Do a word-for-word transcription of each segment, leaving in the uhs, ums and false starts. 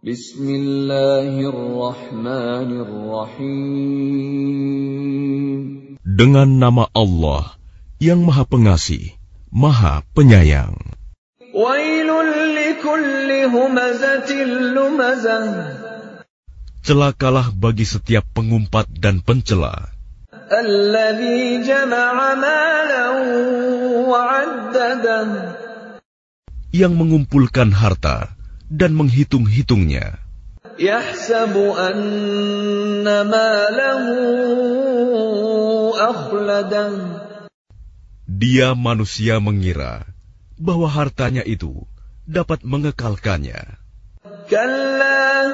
Bismillahirrahmanirrahim. Dengan nama Allah yang Maha Pengasih, Maha Penyayang. Wailul likulli humazatil lumazah. Celakalah bagi setiap pengumpat dan pencela. Alladzi jama'a malan wa 'addadah. Yang mengumpulkan harta dan menghitung-hitungnya. Yahsabu anna malahu akhladah. Dia manusia mengira bahwa hartanya itu dapat mengekalkannya. Kalla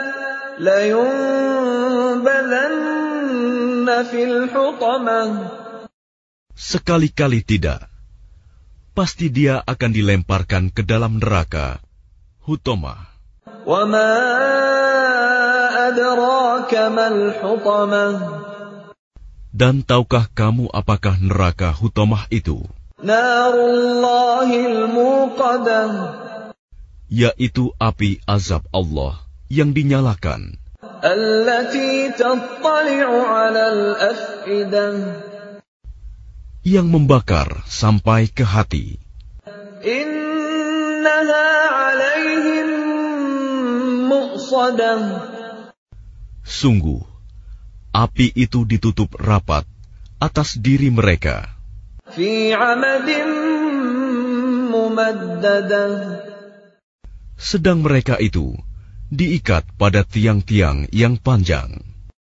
layunbadanna fil hutamah. Sekali-kali tidak. Pasti dia akan dilemparkan ke dalam neraka, Hutamah. Wa ma adraka mal hutamah. Dan tahukah kamu apakah neraka Hutamah itu? Narullahil muqadah. Yaitu api azab Allah yang dinyalakan. Allati tattali'u 'alal af'idah. Yang membakar sampai ke hati. Innaha 'alaihim mu'sadah. Sungguh, api itu ditutup rapat atas diri mereka. Fi 'amadin mumaddadah. Sedang mereka itu diikat pada tiang-tiang yang panjang.